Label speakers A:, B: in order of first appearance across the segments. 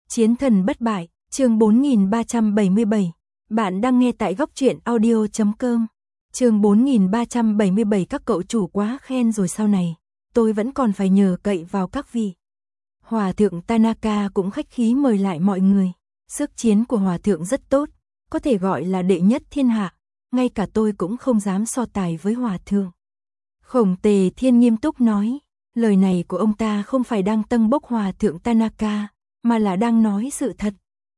A: Chiến thần bất bại, chương 4377. Bạn đang nghe tại góc truyện audio.com. Chương 4377. Các cậu chủ quá khen rồi, sau này tôi vẫn còn phải nhờ cậy vào các vị. Hòa thượng Tanaka cũng khách khí mời lại mọi người. Sức chiến của hòa thượng rất tốt, có thể gọi là đệ nhất thiên hạ, ngay cả tôi cũng không dám so tài với hòa thượng. Khổng Tề Thiên nghiêm túc nói, lời này của ông ta không phải đang tâng bốc hòa thượng Tanaka, mà là đang nói sự thật.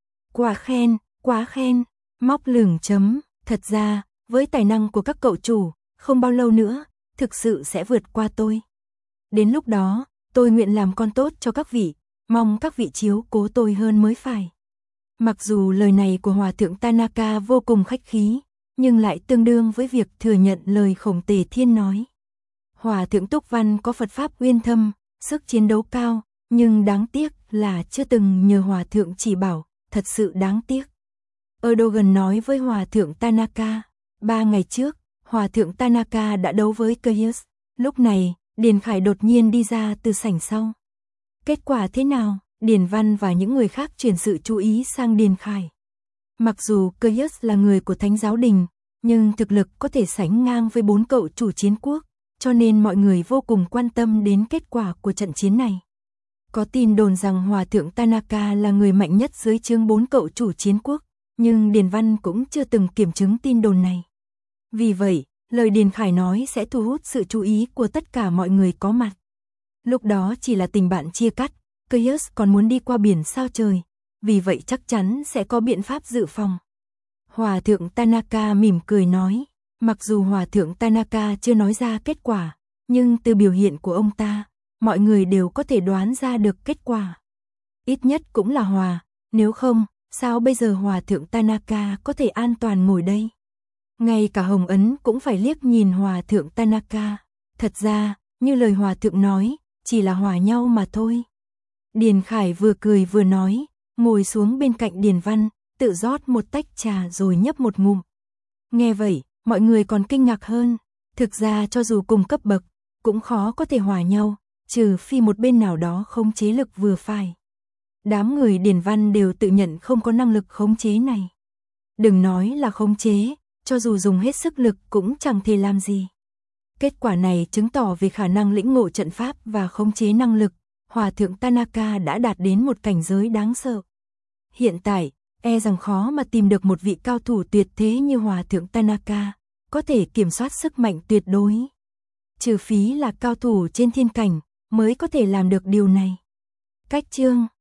A: Quá khen, móc lửng chấm, thật ra, với tài năng của các cậu chủ, không bao lâu nữa, thực sự sẽ vượt qua tôi. Đến lúc đó, tôi nguyện làm con tốt cho các vị, mong các vị chiếu cố tôi hơn mới phải. Mặc dù lời này của hòa thượng Tanaka vô cùng khách khí, nhưng lại tương đương với việc thừa nhận lời Khổng Tề Thiên nói. Hòa thượng Túc Văn có Phật Pháp uyên thâm, sức chiến đấu cao, nhưng đáng tiếc là chưa từng nhờ hòa thượng chỉ bảo, thật sự đáng tiếc. Erdogan nói với hòa thượng Tanaka, 3 ngày trước, hòa thượng Tanaka đã đấu với Kyrgyz. Lúc này, Điền Khải đột nhiên đi ra từ sảnh sau. Kết quả thế nào? Điền Văn và những người khác chuyển sự chú ý sang Điền Khải. Mặc dù Kyrgyz là người của Thánh giáo đình, nhưng thực lực có thể sánh ngang với 4 cậu chủ chiến quốc, cho nên mọi người vô cùng quan tâm đến kết quả của trận chiến này. Có tin đồn rằng hòa thượng Tanaka là người mạnh nhất dưới trướng 4 cậu chủ chiến quốc, nhưng Điền Văn cũng chưa từng kiểm chứng tin đồn này. Vì vậy, lời Điền Khải nói sẽ thu hút sự chú ý của tất cả mọi người có mặt. Lúc đó chỉ là tình bạn chia cắt, Kyrgyz còn muốn đi qua biển sao trời, vì vậy chắc chắn sẽ có biện pháp dự phòng. Hòa thượng Tanaka mỉm cười nói, mặc dù hòa thượng Tanaka chưa nói ra kết quả, nhưng từ biểu hiện của ông ta, mọi người đều có thể đoán ra được kết quả. Ít nhất cũng là hòa, nếu không, sao bây giờ hòa thượng Tanaka có thể an toàn ngồi đây? Ngay cả Hồng Ấn cũng phải liếc nhìn hòa thượng Tanaka. Thật ra, như lời hòa thượng nói, chỉ là hòa nhau mà thôi. Điền Khải vừa cười vừa nói, ngồi xuống bên cạnh Điền Văn, tự rót một tách trà rồi nhấp một ngụm. Nghe vậy, mọi người còn kinh ngạc hơn. Thực ra cho dù cùng cấp bậc, cũng khó có thể hòa nhau, trừ phi một bên nào đó khống chế lực vừa phải. Đám người Điền Văn đều tự nhận không có năng lực khống chế này. Đừng nói là khống chế, cho dù dùng hết sức lực cũng chẳng thể làm gì. Kết quả này chứng tỏ về khả năng lĩnh ngộ trận pháp và khống chế năng lực, hòa thượng Tanaka đã đạt đến một cảnh giới đáng sợ. Hiện tại, e rằng khó mà tìm được một vị cao thủ tuyệt thế như hòa thượng Tanaka, có thể kiểm soát sức mạnh tuyệt đối. Trừ phí là cao thủ trên thiên cảnh, mới có thể làm được điều này. Cách chương